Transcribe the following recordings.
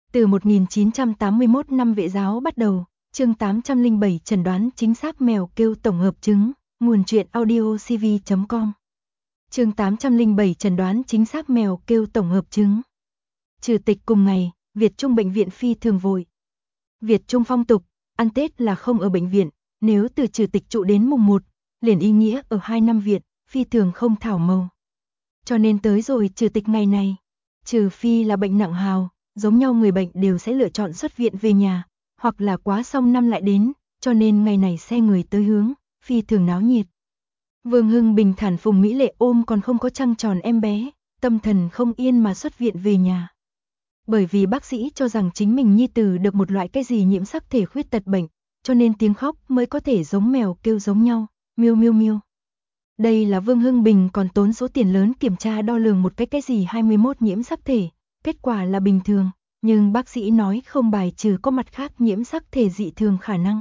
Từ 1981 năm vệ giáo bắt đầu, chương 807 chẩn đoán chính xác mèo kêu tổng hợp chứng, nguồn truyện audio cv.com. Chương 807 chẩn đoán chính xác mèo kêu tổng hợp chứng. Trừ tịch cùng ngày, Việt Trung bệnh viện phi thường vội. Việt Trung phong tục, ăn Tết là không ở bệnh viện, nếu từ trừ tịch trụ đến mùng 1, liền ý nghĩa ở 2 năm viện, phi thường không thảo màu. Cho nên tới rồi trừ tịch ngày này, trừ phi là bệnh nặng hào, giống nhau người bệnh đều sẽ lựa chọn xuất viện về nhà, hoặc là quá xong năm lại đến, cho nên ngày này xe người tới hướng, phi thường náo nhiệt. Vương Hưng bình thản Phùng Mỹ Lệ ôm còn không có trăng tròn em bé, tâm thần không yên mà xuất viện về nhà. Bởi vì bác sĩ cho rằng chính mình nhi tử được một loại cái gì nhiễm sắc thể khuyết tật bệnh, cho nên tiếng khóc mới có thể giống mèo kêu giống nhau, miêu miêu miêu. Đây là Vương Hưng Bình còn tốn số tiền lớn kiểm tra đo lường một cái gì 21 nhiễm sắc thể, kết quả là bình thường, nhưng bác sĩ nói không bài trừ có mặt khác nhiễm sắc thể dị thường khả năng.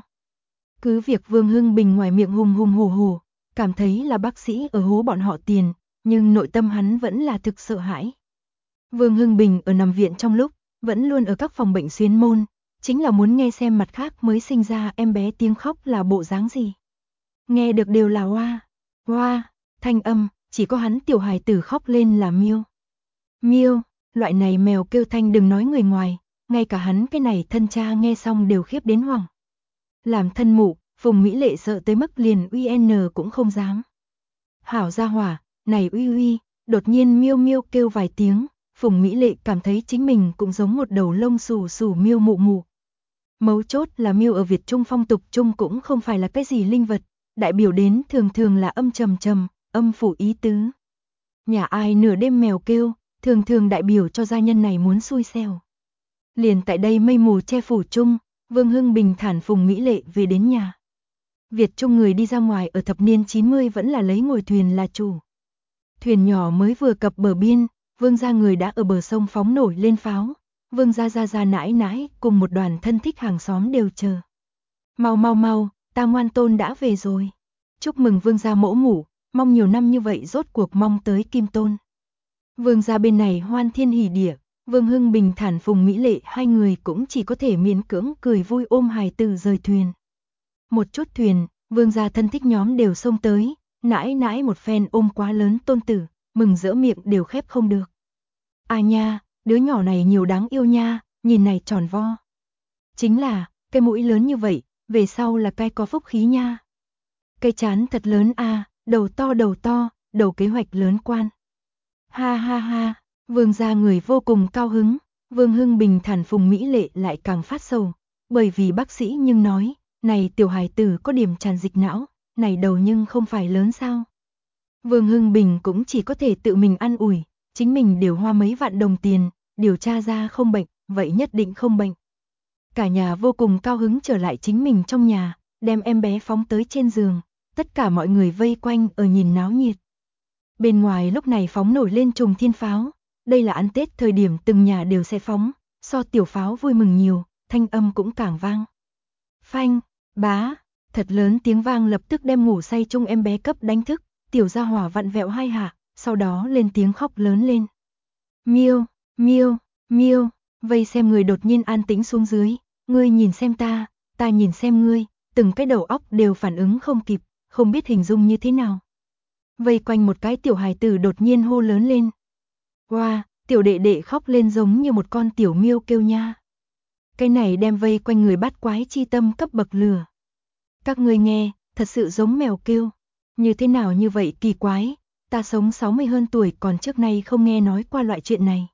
Cứ việc Vương Hưng Bình ngoài miệng hùng hùng hổ hổ, cảm thấy là bác sĩ ở hố bọn họ tiền, nhưng nội tâm hắn vẫn là thực sợ hãi. Vương Hưng Bình ở nằm viện trong lúc, vẫn luôn ở các phòng bệnh xuyến môn, chính là muốn nghe xem mặt khác mới sinh ra em bé tiếng khóc là bộ dáng gì. Nghe được đều là oa, oa, thanh âm, chỉ có hắn tiểu hài tử khóc lên là miêu. Miêu, loại này mèo kêu thanh đừng nói người ngoài, ngay cả hắn cái này thân cha nghe xong đều khiếp đến hoảng. Làm thân mụ, Phùng Mỹ Lệ sợ tới mức liền UN cũng không dám. Hảo gia hỏa, này uy uy, đột nhiên miêu miêu kêu vài tiếng, Phùng Mỹ Lệ cảm thấy chính mình cũng giống một đầu lông xù xù miêu mụ mụ. Mấu chốt là miêu ở Việt Trung phong tục chung cũng không phải là cái gì linh vật, đại biểu đến thường thường là âm trầm trầm, âm phủ ý tứ. Nhà ai nửa đêm mèo kêu, thường thường đại biểu cho gia nhân này muốn xui xẻo. Liền tại đây mây mù che phủ chung, Vương Hưng bình thản Phùng Mỹ Lệ về đến nhà. Việt Trung người đi ra ngoài ở thập niên 90 vẫn là lấy ngồi thuyền là chủ. Thuyền nhỏ mới vừa cập bờ biên, Vương gia người đã ở bờ sông phóng nổi lên pháo. Vương gia nãi nãi cùng một đoàn thân thích hàng xóm đều chờ. Mau mau mau, ta ngoan tôn đã về rồi. Chúc mừng Vương gia mẫu mủ, mong nhiều năm như vậy rốt cuộc mong tới kim tôn. Vương gia bên này hoan thiên hỉ địa, Vương Hưng bình thản Phùng Mỹ Lệ hai người cũng chỉ có thể miễn cưỡng cười vui ôm hài tử rời thuyền. Một chút thuyền, Vương gia thân thích nhóm đều xông tới, nãi nãi một phen ôm quá lớn tôn tử, mừng rỡ miệng đều khép không được. À nha, đứa nhỏ này nhiều đáng yêu nha, nhìn này tròn vo. Chính là, cái mũi lớn như vậy, về sau là cái có phúc khí nha. Cây trán thật lớn a, đầu to, đầu kế hoạch lớn quan. Ha ha ha, Vương gia người vô cùng cao hứng, Vương Hưng bình thản Phùng Mỹ Lệ lại càng phát sầu, bởi vì bác sĩ nhưng nói, này tiểu hài tử có điểm tràn dịch não, này đầu nhưng không phải lớn sao. Vương Hưng Bình cũng chỉ có thể tự mình an ủi, chính mình đều hoa mấy vạn đồng tiền, điều tra ra không bệnh, vậy nhất định không bệnh. Cả nhà vô cùng cao hứng trở lại chính mình trong nhà, đem em bé phóng tới trên giường, tất cả mọi người vây quanh ở nhìn náo nhiệt. Bên ngoài lúc này phóng nổi lên trùng thiên pháo, đây là ăn Tết thời điểm từng nhà đều sẽ phóng, so tiểu pháo vui mừng nhiều, thanh âm cũng càng vang. Phanh, bá, thật lớn tiếng vang lập tức đem ngủ say chung em bé cấp đánh thức, tiểu gia hỏa vặn vẹo hai hạ, sau đó lên tiếng khóc lớn lên. Miêu, miêu, miêu, vây xem người đột nhiên an tĩnh xuống dưới, ngươi nhìn xem ta nhìn xem ngươi, từng cái đầu óc đều phản ứng không kịp, không biết hình dung như thế nào. Vây quanh một cái tiểu hài tử đột nhiên hô lớn lên. Wow, tiểu đệ đệ khóc lên giống như một con tiểu miêu kêu nha. Cái này đem vây quanh người bắt quái chi tâm cấp bậc lửa. Các ngươi nghe, thật sự giống mèo kêu. Như thế nào như vậy kỳ quái, ta sống 60 hơn tuổi còn trước nay không nghe nói qua loại chuyện này.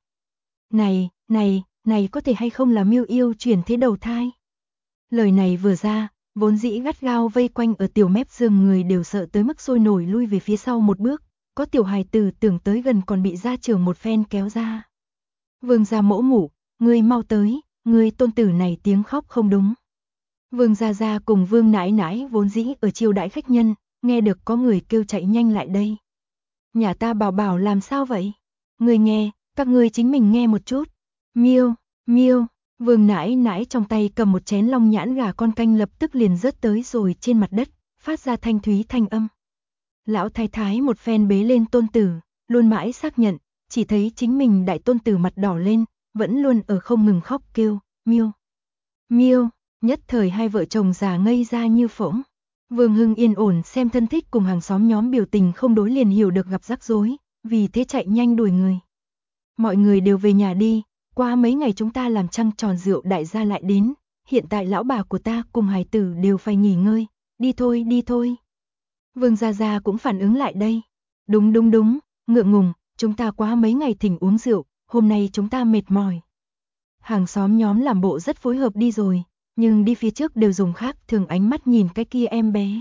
Này có thể hay không là miêu yêu chuyển thế đầu thai? Lời này vừa ra, vốn dĩ gắt gao vây quanh ở tiểu mép giường người đều sợ tới mức sôi nổi lui về phía sau một bước, có tiểu hài tử tưởng tới gần còn bị gia trưởng một phen kéo ra. Vương gia mẫu mủ, ngươi mau tới, ngươi tôn tử này tiếng khóc không đúng. Vương gia cùng Vương nãi nãi vốn dĩ ở chiêu đãi khách nhân, nghe được có người kêu chạy nhanh lại đây. Nhà ta bảo bảo làm sao vậy? Ngươi nghe, các ngươi chính mình nghe một chút. Miêu, miêu, Vương nãi nãi trong tay cầm một chén long nhãn gà con canh lập tức liền rớt tới rồi trên mặt đất, phát ra thanh thúy thanh âm. Lão thái thái một phen bế lên tôn tử, luôn mãi xác nhận, chỉ thấy chính mình đại tôn tử mặt đỏ lên, vẫn luôn ở không ngừng khóc kêu, miêu, miêu, nhất thời hai vợ chồng già ngây ra như phỗng. Vương Hưng yên ổn xem thân thích cùng hàng xóm nhóm biểu tình không đối liền hiểu được gặp rắc rối, vì thế chạy nhanh đuổi người. Mọi người đều về nhà đi, qua mấy ngày chúng ta làm trăng tròn rượu đại gia lại đến, hiện tại lão bà của ta cùng hài tử đều phải nghỉ ngơi, đi thôi đi thôi. Vương Gia Gia cũng phản ứng lại đây. Đúng đúng đúng, ngượng ngùng, chúng ta quá mấy ngày thỉnh uống rượu, hôm nay chúng ta mệt mỏi. Hàng xóm nhóm làm bộ rất phối hợp đi rồi, nhưng đi phía trước đều dùng khác thường ánh mắt nhìn cái kia em bé.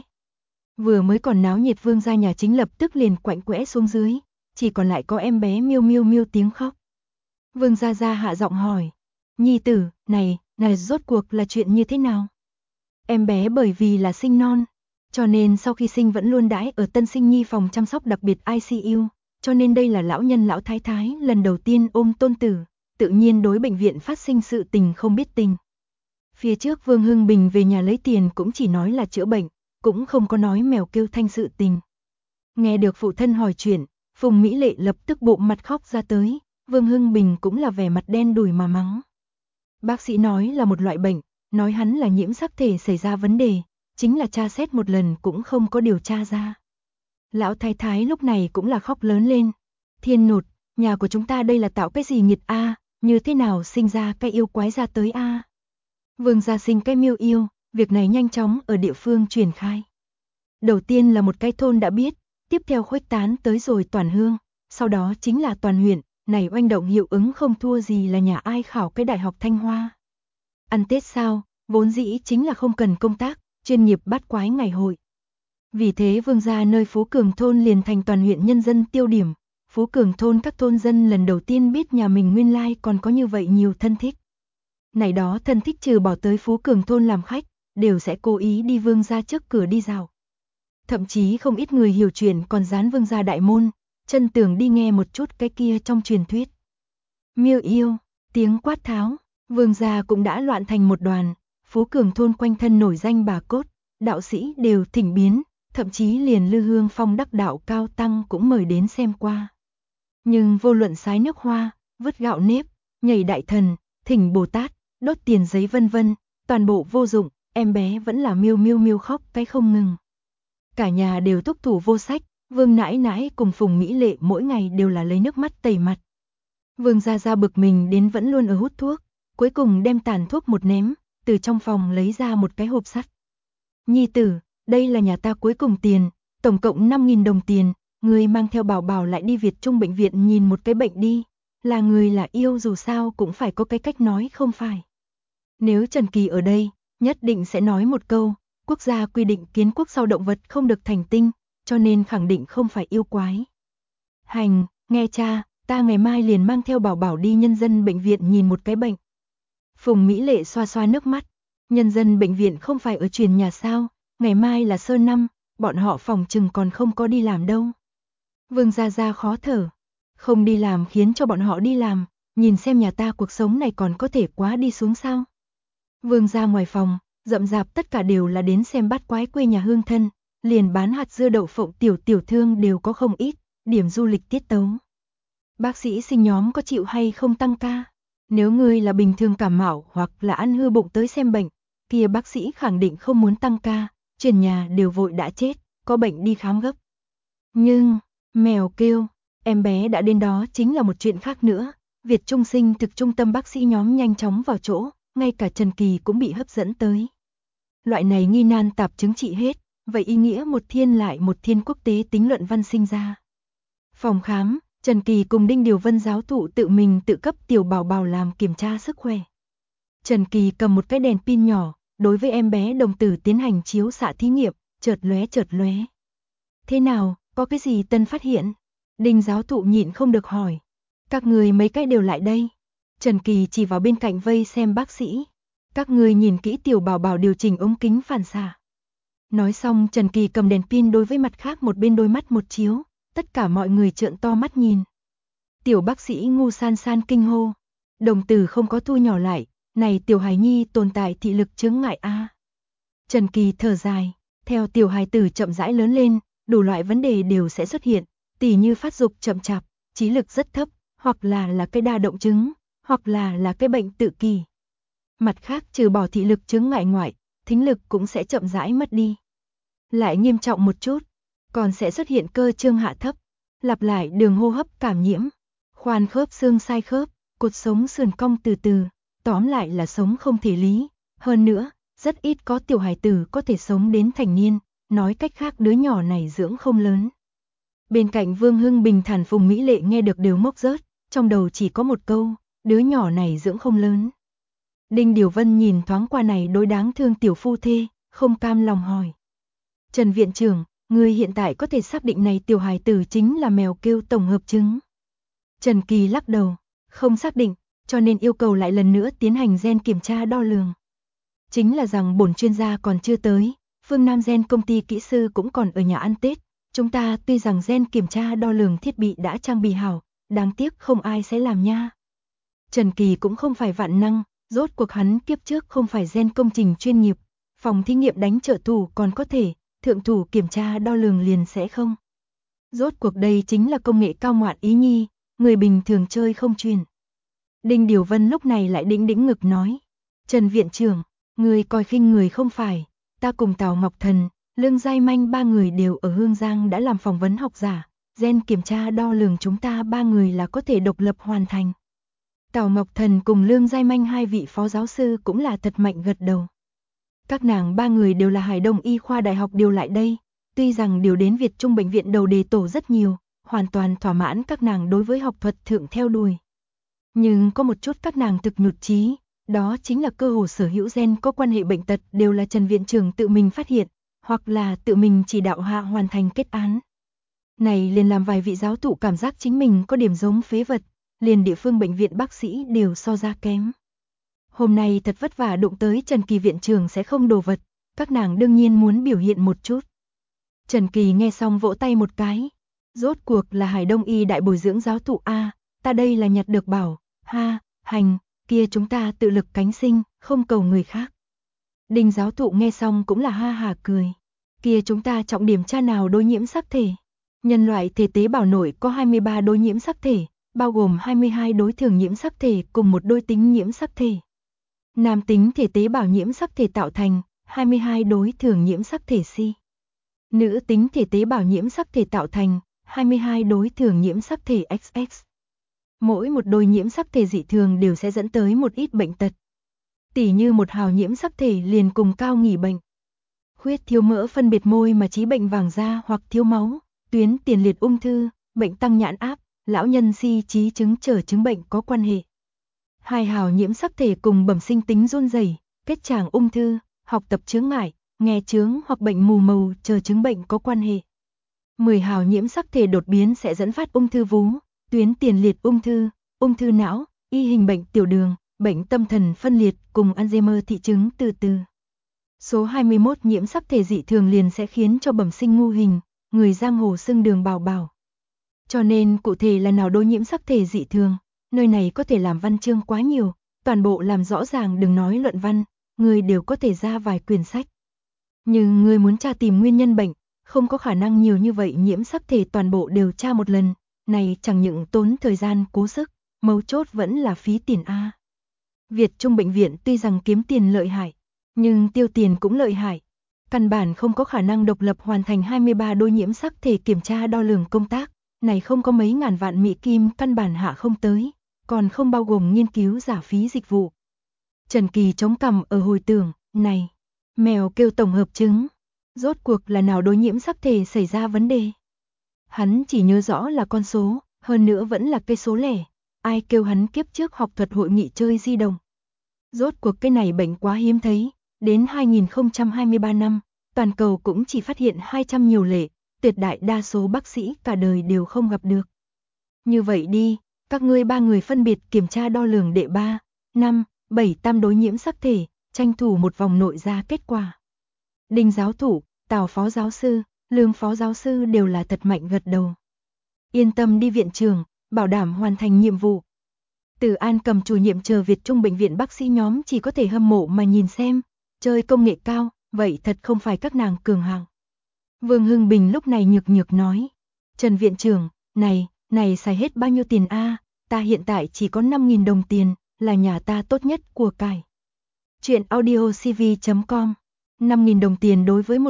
Vừa mới còn náo nhiệt Vương gia nhà chính lập tức liền quạnh quẽ xuống dưới, chỉ còn lại có em bé miêu miêu miêu tiếng khóc. Vương Gia Gia hạ giọng hỏi, nhi tử, này rốt cuộc là chuyện như thế nào? Em bé bởi vì là sinh non, cho nên sau khi sinh vẫn luôn đãi ở tân sinh nhi phòng chăm sóc đặc biệt ICU, cho nên đây là lão nhân lão thái thái lần đầu tiên ôm tôn tử, tự nhiên đối bệnh viện phát sinh sự tình không biết tình. Phía trước Vương Hưng Bình về nhà lấy tiền cũng chỉ nói là chữa bệnh, cũng không có nói mèo kêu thanh sự tình. Nghe được phụ thân hỏi chuyện, Phùng Mỹ Lệ lập tức bụng mặt khóc ra tới, Vương Hưng Bình cũng là vẻ mặt đen đủi mà mắng. Bác sĩ nói là một loại bệnh, nói hắn là nhiễm sắc thể xảy ra vấn đề, chính là tra xét một lần cũng không có điều tra ra. Lão thái thái lúc này cũng là khóc lớn lên. Thiên nột, nhà của chúng ta đây là tạo cái gì nghiệt a, như thế nào sinh ra cái yêu quái ra tới a? Vương gia sinh cái miêu yêu, việc này nhanh chóng ở địa phương truyền khai. Đầu tiên là một cái thôn đã biết, tiếp theo khuếch tán tới rồi toàn hương, sau đó chính là toàn huyện, này oanh động hiệu ứng không thua gì là nhà ai khảo cái đại học Thanh Hoa. Ăn Tết sao, vốn dĩ chính là không cần công tác, chuyên nghiệp bát quái ngày hội. Vì thế Vương gia nơi Phú Cường thôn liền thành toàn huyện nhân dân tiêu điểm. Phú Cường thôn các thôn dân lần đầu tiên biết nhà mình nguyên lai còn có như vậy nhiều thân thích. Này đó thân thích trừ bỏ tới Phú Cường thôn làm khách, đều sẽ cố ý đi Vương gia trước cửa đi dạo. Thậm chí không ít người hiểu chuyện còn dán Vương gia đại môn, chân tường đi nghe một chút cái kia trong truyền thuyết. Miêu yêu, tiếng quát tháo, Vương gia cũng đã loạn thành một đoàn, Phú Cường thôn quanh thân nổi danh bà cốt, đạo sĩ đều thỉnh biến, thậm chí liền Lư Hương Phong đắc đạo cao tăng cũng mời đến xem qua. Nhưng vô luận sái nước hoa, vứt gạo nếp, nhảy đại thần, thỉnh Bồ Tát, đốt tiền giấy vân vân, toàn bộ vô dụng, em bé vẫn là miêu miêu miêu khóc cái không ngừng. Cả nhà đều túc thủ vô sách, Vương nãi nãi cùng Phùng Mỹ Lệ mỗi ngày đều là lấy nước mắt tẩy mặt. Vương Gia Gia bực mình đến vẫn luôn ở hút thuốc, cuối cùng đem tàn thuốc một ném, từ trong phòng lấy ra một cái hộp sắt. Nhi tử, đây là nhà ta cuối cùng tiền, tổng cộng 5.000 đồng tiền, người mang theo bảo bảo lại đi Việt Trung bệnh viện nhìn một cái bệnh đi, là người là yêu dù sao cũng phải có cái cách nói không phải. Nếu Trần Kỳ ở đây, nhất định sẽ nói một câu, quốc gia quy định kiến quốc sau động vật không được thành tinh, cho nên khẳng định không phải yêu quái. Hành, nghe cha, ta ngày mai liền mang theo bảo bảo đi nhân dân bệnh viện nhìn một cái bệnh. Phùng Mỹ Lệ xoa xoa nước mắt, nhân dân bệnh viện không phải ở truyền nhà sao, ngày mai là sơ năm, bọn họ phòng chừng còn không có đi làm đâu. Vương Gia Gia khó thở, không đi làm khiến cho bọn họ đi làm, nhìn xem nhà ta cuộc sống này còn có thể quá đi xuống sao. Vương gia ngoài phòng, rậm rạp tất cả đều là đến xem bát quái quê nhà hương thân, liền bán hạt dưa đậu phộng tiểu thương đều có không ít, điểm du lịch tiết tấu. Bác sĩ sinh nhóm có chịu hay không tăng ca? Nếu ngươi là bình thường cảm mạo hoặc là ăn hư bụng tới xem bệnh, kia bác sĩ khẳng định không muốn tăng ca, chuyển nhà đều vội đã chết, có bệnh đi khám gấp. Nhưng, mèo kêu, em bé đã đến đó chính là một chuyện khác nữa. Việt Trung sinh thực trung tâm bác sĩ nhóm nhanh chóng vào chỗ, ngay cả Trần Kỳ cũng bị hấp dẫn tới. Loại này nghi nan tạp chứng trị hết, vậy ý nghĩa một thiên lại một thiên quốc tế tính luận văn sinh ra. Phòng khám, Trần Kỳ cùng Đinh Điều Vân giáo thụ tự mình tự cấp tiểu bảo bảo làm kiểm tra sức khỏe. Trần Kỳ cầm một cái đèn pin nhỏ, đối với em bé đồng tử tiến hành chiếu xạ thí nghiệm, chợt lóe. Thế nào, có cái gì tân phát hiện? Đinh giáo thụ nhịn không được hỏi. Các người mấy cái đều lại đây. Trần Kỳ chỉ vào bên cạnh vây xem bác sĩ. Các người nhìn kỹ tiểu bảo bảo điều chỉnh ống kính phản xạ. Nói xong Trần Kỳ cầm đèn pin đối với mặt khác một bên đôi mắt một chiếu, tất cả mọi người trợn to mắt nhìn. Tiểu bác sĩ ngu san san kinh hô. Đồng tử không có thu nhỏ lại, này tiểu hài nhi tồn tại thị lực chướng ngại a. Trần Kỳ thở dài, theo tiểu hài tử chậm rãi lớn lên, đủ loại vấn đề đều sẽ xuất hiện, tỉ như phát dục chậm chạp, trí lực rất thấp, hoặc là cái đa động chứng, hoặc là cái bệnh tự kỷ. Mặt khác trừ bỏ thị lực chướng ngại ngoại, thính lực cũng sẽ chậm rãi mất đi. Lại nghiêm trọng một chút, còn sẽ xuất hiện cơ trương hạ thấp, lặp lại đường hô hấp cảm nhiễm, khoan khớp xương sai khớp, cột sống sườn cong từ từ, tóm lại là sống không thể lý. Hơn nữa, rất ít có tiểu hài tử có thể sống đến thành niên, nói cách khác đứa nhỏ này dưỡng không lớn. Bên cạnh Vương Hưng bình thản Phùng Mỹ Lệ nghe được đều mốc rớt, trong đầu chỉ có một câu, đứa nhỏ này dưỡng không lớn. Đinh Điều Vân nhìn thoáng qua này đối đáng thương tiểu phu thê, không cam lòng hỏi. Trần viện trưởng, người hiện tại có thể xác định này tiểu hài tử chính là mèo kêu tổng hợp chứng. Trần Kỳ lắc đầu, không xác định, cho nên yêu cầu lại lần nữa tiến hành gen kiểm tra đo lường. Chính là rằng bổn chuyên gia còn chưa tới, Phương Nam Gen công ty kỹ sư cũng còn ở nhà ăn Tết. Chúng ta tuy rằng gen kiểm tra đo lường thiết bị đã trang bị hảo, đáng tiếc không ai sẽ làm nha. Trần Kỳ cũng không phải vạn năng, rốt cuộc hắn kiếp trước không phải gen công trình chuyên nghiệp, phòng thí nghiệm đánh trợ thủ còn có thể, thượng thủ kiểm tra đo lường liền sẽ không. Rốt cuộc đây chính là công nghệ cao ngoạn ý nhi, người bình thường chơi không truyền. Đinh Điều Vân lúc này lại đĩnh đĩnh ngực nói, Trần viện trưởng, người coi khinh người không phải, ta cùng Tào Ngọc Thần, Lương Giai Manh ba người đều ở Hương Giang đã làm phỏng vấn học giả, gen kiểm tra đo lường chúng ta ba người là có thể độc lập hoàn thành. Tào Ngọc Thần cùng Lương Giai Manh hai vị phó giáo sư cũng là thật mạnh gật đầu. Các nàng ba người đều là Hải Đông Y khoa đại học điều lại đây, tuy rằng điều đến Việt Trung bệnh viện đầu đề tổ rất nhiều, hoàn toàn thỏa mãn các nàng đối với học thuật thượng theo đuổi. Nhưng có một chút các nàng thực nhụt chí, đó chính là cơ hồ sở hữu gen có quan hệ bệnh tật đều là Trần viện trưởng tự mình phát hiện, hoặc là tự mình chỉ đạo hạ hoàn thành kết án. Này liền làm vài vị giáo thụ cảm giác chính mình có điểm giống phế vật, liền địa phương bệnh viện bác sĩ đều so ra kém. Hôm nay thật vất vả đụng tới Trần Kỳ viện trưởng sẽ không đồ vật, các nàng đương nhiên muốn biểu hiện một chút. Trần Kỳ nghe xong vỗ tay một cái, rốt cuộc là Hải Đông Y đại bồi dưỡng giáo thụ A, ta đây là nhặt được bảo, ha, hành, kia chúng ta tự lực cánh sinh, không cầu người khác. Đinh giáo thụ nghe xong cũng là ha hà cười, kia chúng ta trọng điểm tra nào đối nhiễm sắc thể. Nhân loại thể tế bào nội có 23 đối nhiễm sắc thể, bao gồm 22 đối thường nhiễm sắc thể cùng một đôi tính nhiễm sắc thể. Nam tính thể tế bào nhiễm sắc thể tạo thành 22 đối thường nhiễm sắc thể Si. Nữ tính thể tế bào nhiễm sắc thể tạo thành 22 đối thường nhiễm sắc thể XX. Mỗi một đôi nhiễm sắc thể dị thường đều sẽ dẫn tới một ít bệnh tật. Tỉ như một hào nhiễm sắc thể liền cùng cao nghỉ bệnh. Khuyết thiếu mỡ phân biệt môi mà chí bệnh vàng da hoặc thiếu máu, tuyến tiền liệt ung thư, bệnh tăng nhãn áp, lão nhân si trí chứng trở chứng bệnh có quan hệ. Hai hào nhiễm sắc thể cùng bẩm sinh tính run rẩy, kết tràng ung thư, học tập chướng ngại, nghe chướng hoặc bệnh mù màu chờ chứng bệnh có quan hệ. 10 hào nhiễm sắc thể đột biến sẽ dẫn phát ung thư vú, tuyến tiền liệt ung thư não, y hình bệnh tiểu đường, bệnh tâm thần phân liệt cùng Alzheimer thị chứng từ từ. Số 21 nhiễm sắc thể dị thường liền sẽ khiến cho bẩm sinh ngu hình, người giang hồ xưng đường bảo bảo. Cho nên cụ thể là nào đối nhiễm sắc thể dị thường, nơi này có thể làm văn chương quá nhiều, toàn bộ làm rõ ràng đừng nói luận văn, người đều có thể ra vài quyển sách. Nhưng người muốn tra tìm nguyên nhân bệnh, không có khả năng nhiều như vậy nhiễm sắc thể toàn bộ đều tra một lần, này chẳng những tốn thời gian cố sức, mấu chốt vẫn là phí tiền A. Việt Trung bệnh viện tuy rằng kiếm tiền lợi hại, nhưng tiêu tiền cũng lợi hại. Căn bản không có khả năng độc lập hoàn thành 23 đôi nhiễm sắc thể kiểm tra đo lường công tác, này không có mấy ngàn vạn Mỹ kim căn bản hạ không tới, còn không bao gồm nghiên cứu giả phí dịch vụ. Trần Kỳ chống cằm ở hồi tưởng, này, mèo kêu tổng hợp chứng, rốt cuộc là nào đối nhiễm sắc thể xảy ra vấn đề. Hắn chỉ nhớ rõ là con số, hơn nữa vẫn là cây số lẻ, ai kêu hắn kiếp trước học thuật hội nghị chơi di động. Rốt cuộc cái này bệnh quá hiếm thấy, đến 2023 năm, toàn cầu cũng chỉ phát hiện 200 nhiều lệ, tuyệt đại đa số bác sĩ cả đời đều không gặp được. Như vậy đi, các ngươi ba người phân biệt kiểm tra đo lường đệ 3, 5, 7 tam đối nhiễm sắc thể, tranh thủ một vòng nội ra kết quả. Đinh giáo thủ, Tào phó giáo sư, Lương phó giáo sư đều là thật mạnh gật đầu. Yên tâm đi viện trưởng, bảo đảm hoàn thành nhiệm vụ. Từ An cầm chủ nhiệm chờ Việt Trung bệnh viện bác sĩ nhóm chỉ có thể hâm mộ mà nhìn xem, chơi công nghệ cao, vậy thật không phải các nàng cường hạng. Vương Hưng Bình lúc này nhược nhược nói, Trần viện trưởng, này xài hết bao nhiêu tiền a? ta hiện tại chỉ có 5.000 đồng tiền, là nhà ta tốt nhất của cải. Chuyện audiocv.com 5.000 đồng tiền đối với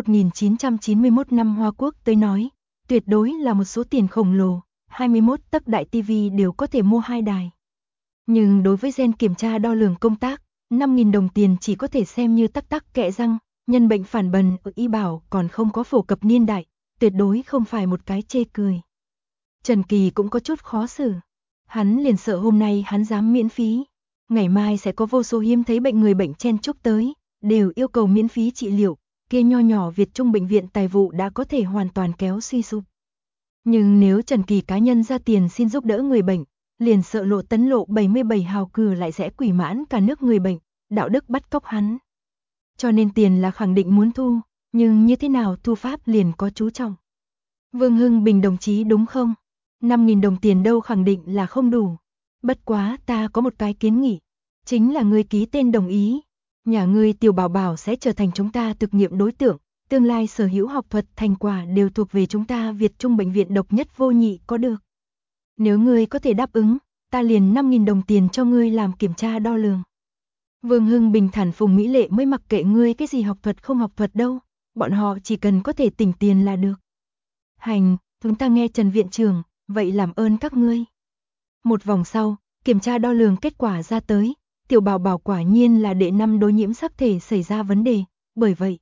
1991 năm Hoa Quốc tới nói, tuyệt đối là một số tiền khổng lồ, 21 tấc đại TV đều có thể mua 2 đài. Nhưng đối với gen kiểm tra đo lường công tác, 5.000 đồng tiền chỉ có thể xem như tắc tắc kẽ răng, nhân bệnh phản bần ở y bảo còn không có phổ cập niên đại, tuyệt đối không phải một cái chê cười. Trần Kỳ cũng có chút khó xử. Hắn liền sợ hôm nay hắn dám miễn phí, ngày mai sẽ có vô số hiếm thấy bệnh người bệnh chen chúc tới, đều yêu cầu miễn phí trị liệu, kia nho nhỏ Việt Trung bệnh viện tài vụ đã có thể hoàn toàn kéo suy sụp. Nhưng nếu Trần Kỳ cá nhân ra tiền xin giúp đỡ người bệnh, liền sợ Lộ Tấn Lộ 77 hào cừ lại sẽ quỷ mãn cả nước người bệnh, đạo đức bắt cóc hắn. Cho nên tiền là khẳng định muốn thu, nhưng như thế nào thu pháp liền có chú trọng. Vương Hưng Bình đồng chí đúng không? 5.000 đồng tiền đâu khẳng định là không đủ. Bất quá ta có một cái kiến nghị, chính là ngươi ký tên đồng ý. Nhà ngươi Tiểu Bảo Bảo sẽ trở thành chúng ta thực nghiệm đối tượng, tương lai sở hữu học thuật thành quả đều thuộc về chúng ta Việt Trung bệnh viện độc nhất vô nhị có được. Nếu ngươi có thể đáp ứng, ta liền 5.000 đồng tiền cho ngươi làm kiểm tra đo lường. Vương Hưng Bình thản Phùng Mỹ Lệ mới mặc kệ ngươi cái gì học thuật không học thuật đâu, bọn họ chỉ cần có thể tỉnh tiền là được. Hành, chúng ta nghe Trần viện trưởng, vậy làm ơn các ngươi. Một vòng sau, kiểm tra đo lường kết quả ra tới, Tiểu Bảo Bảo quả nhiên là đệ 5 đối nhiễm sắc thể xảy ra vấn đề, bởi vậy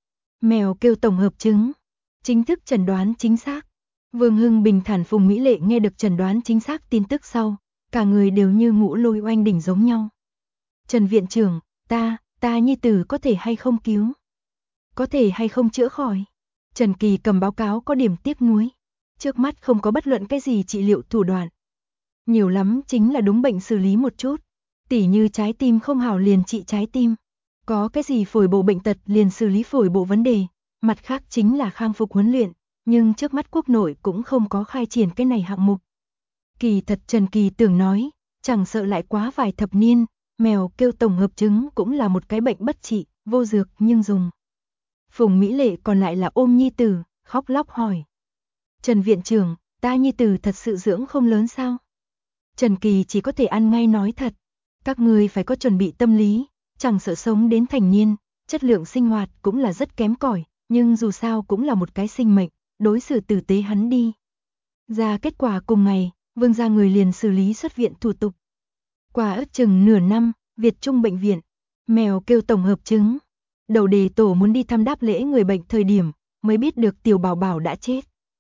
mèo kêu tổng hợp chứng, chính thức chẩn đoán chính xác. Vương Hưng Bình thản Phùng Mỹ Lệ nghe được chẩn đoán chính xác tin tức sau, cả người đều như ngũ lôi oanh đỉnh giống nhau. Trần viện trưởng, ta nhi tử có thể hay không cứu? Có thể hay không chữa khỏi? Trần Kỳ cầm báo cáo có điểm tiếc nuối. Trước mắt không có bất luận cái gì trị liệu thủ đoạn. Nhiều lắm chính là đúng bệnh xử lý một chút. Tỉ như trái tim không hảo liền trị trái tim. Có cái gì phổi bộ bệnh tật liền xử lý phổi bộ vấn đề. Mặt khác chính là khang phục huấn luyện. Nhưng trước mắt quốc nội cũng không có khai triển cái này hạng mục. Kỳ thật Trần Kỳ tưởng nói, chẳng sợ lại quá vài thập niên, mèo kêu tổng hợp chứng cũng là một cái bệnh bất trị, vô dược nhưng dùng. Phùng Mỹ Lệ còn lại là ôm nhi tử, khóc lóc hỏi. Trần viện trưởng, ta nhi tử thật sự dưỡng không lớn sao? Trần Kỳ chỉ có thể ăn ngay nói thật. Các người phải có chuẩn bị tâm lý, chẳng sợ sống đến thành niên, chất lượng sinh hoạt cũng là rất kém cỏi, nhưng dù sao cũng là một cái sinh mệnh, đối xử tử tế hắn đi. Ra kết quả cùng ngày, Vương gia người liền xử lý xuất viện thủ tục. Qua ước chừng nửa năm, Việt Trung bệnh viện, mèo kêu tổng hợp chứng. Đầu đề tổ muốn đi thăm đáp lễ người bệnh thời điểm, mới biết được Tiểu Bảo Bảo đã chết.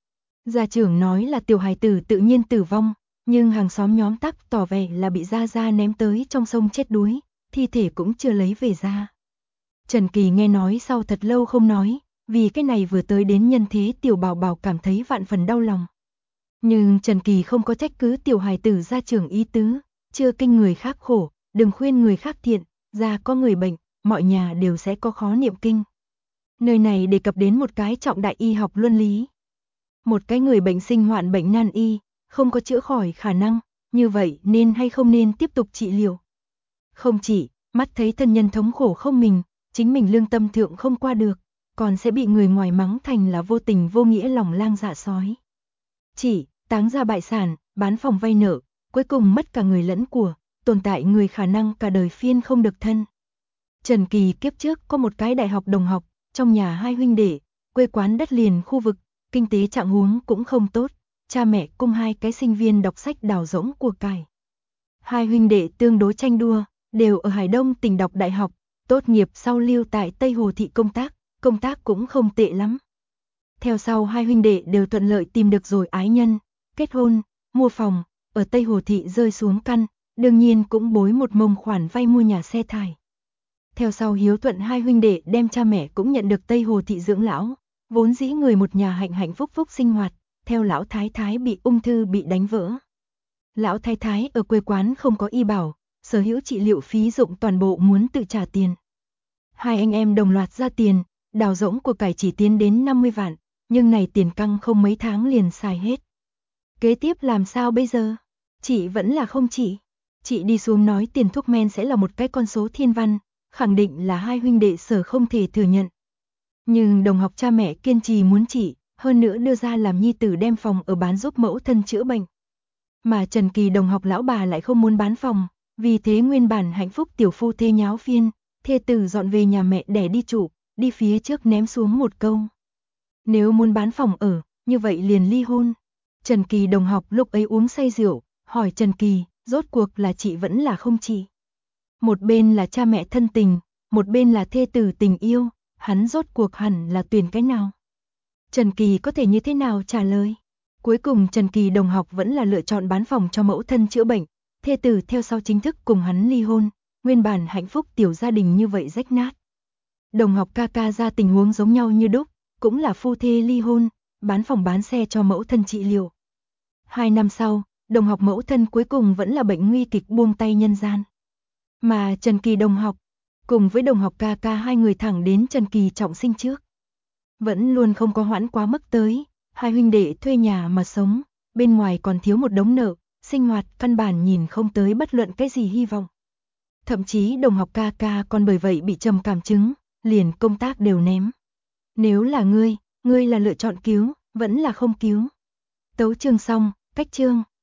Gia trưởng nói là tiểu hài tử tự nhiên tử vong, nhưng hàng xóm nhóm tắc tỏ vẻ là bị Gia ném tới trong sông chết đuối, thi thể cũng chưa lấy về ra. Trần Kỳ nghe nói sau thật lâu không nói, vì cái này vừa tới đến nhân thế Tiểu Bảo Bảo cảm thấy vạn phần đau lòng. Nhưng Trần Kỳ không có trách cứ tiểu hài tử gia trưởng ý tứ, chưa kinh người khác khổ, đừng khuyên người khác thiện, gia có người bệnh, mọi nhà đều sẽ có khó niệm kinh. Nơi này đề cập đến một cái trọng đại y học luân lý. Một cái người bệnh sinh hoạn bệnh nan y, không có chữa khỏi khả năng, như vậy nên hay không nên tiếp tục trị liệu. Không chỉ, mắt thấy thân nhân thống khổ không mình, chính mình lương tâm thượng không qua được, còn sẽ bị người ngoài mắng thành là vô tình vô nghĩa lòng lang dạ sói. Chỉ, táng ra bại sản, bán phòng vay nợ, cuối cùng mất cả người lẫn của, tồn tại người khả năng cả đời phiên không được thân. Trần Kỳ kiếp trước có một cái đại học đồng học, trong nhà hai huynh đệ, quê quán đất liền khu vực, kinh tế trạng huống cũng không tốt, cha mẹ cùng hai cái sinh viên đọc sách đào rỗng của cải. Hai huynh đệ tương đối tranh đua, đều ở Hải Đông tỉnh đọc đại học, tốt nghiệp sau lưu tại Tây Hồ Thị công tác cũng không tệ lắm. Theo sau hai huynh đệ đều thuận lợi tìm được rồi ái nhân, kết hôn, mua phòng, ở Tây Hồ Thị rơi xuống căn, đương nhiên cũng bối một mông khoản vay mua nhà xe thải. Theo sau hiếu thuận hai huynh đệ đem cha mẹ cũng nhận được Tây Hồ Thị dưỡng lão, vốn dĩ người một nhà hạnh hạnh phúc phúc sinh hoạt, theo lão thái thái bị ung thư bị đánh vỡ. Lão thái thái ở quê quán không có y bảo, sở hữu trị liệu phí dụng toàn bộ muốn tự trả tiền. Hai anh em đồng loạt ra tiền, đào rỗng của cải chỉ tiến đến 50 vạn, nhưng này tiền căng không mấy tháng liền xài hết. Kế tiếp làm sao bây giờ? Chị vẫn là không chị. Chị đi xuống nói tiền thuốc men sẽ là một cái con số thiên văn, khẳng định là hai huynh đệ sở không thể thừa nhận. Nhưng đồng học cha mẹ kiên trì muốn chị, hơn nữa đưa ra làm nhi tử đem phòng ở bán giúp mẫu thân chữa bệnh. Mà Trần Kỳ đồng học lão bà lại không muốn bán phòng, vì thế nguyên bản hạnh phúc tiểu phu thê nháo phiên, thê tử dọn về nhà mẹ đẻ đi trụ, đi phía trước ném xuống một câu. Nếu muốn bán phòng ở, như vậy liền ly hôn. Trần Kỳ đồng học lúc ấy uống say rượu, hỏi Trần Kỳ, rốt cuộc là chị vẫn là không chị? Một bên là cha mẹ thân tình, một bên là thê tử tình yêu, hắn rốt cuộc hẳn là tuyển cái nào? Trần Kỳ có thể như thế nào trả lời? Cuối cùng Trần Kỳ đồng học vẫn là lựa chọn bán phòng cho mẫu thân chữa bệnh, thê tử theo sau chính thức cùng hắn ly hôn, nguyên bản hạnh phúc tiểu gia đình như vậy rách nát. Đồng học ca ca ra tình huống giống nhau như đúc, cũng là phu thê ly hôn, bán phòng bán xe cho mẫu thân trị liệu. 2 năm sau, đồng học mẫu thân cuối cùng vẫn là bệnh nguy kịch buông tay nhân gian. Mà Trần Kỳ đồng học, cùng với đồng học ca ca hai người thẳng đến Trần Kỳ trọng sinh trước. Vẫn luôn không có hoãn quá mức tới, hai huynh đệ thuê nhà mà sống, bên ngoài còn thiếu một đống nợ, sinh hoạt căn bản nhìn không tới bất luận cái gì hy vọng. Thậm chí đồng học ca ca còn bởi vậy bị trầm cảm chứng, liền công tác đều ném. Nếu là ngươi là lựa chọn cứu, vẫn là không cứu. Tấu chương xong, cách chương.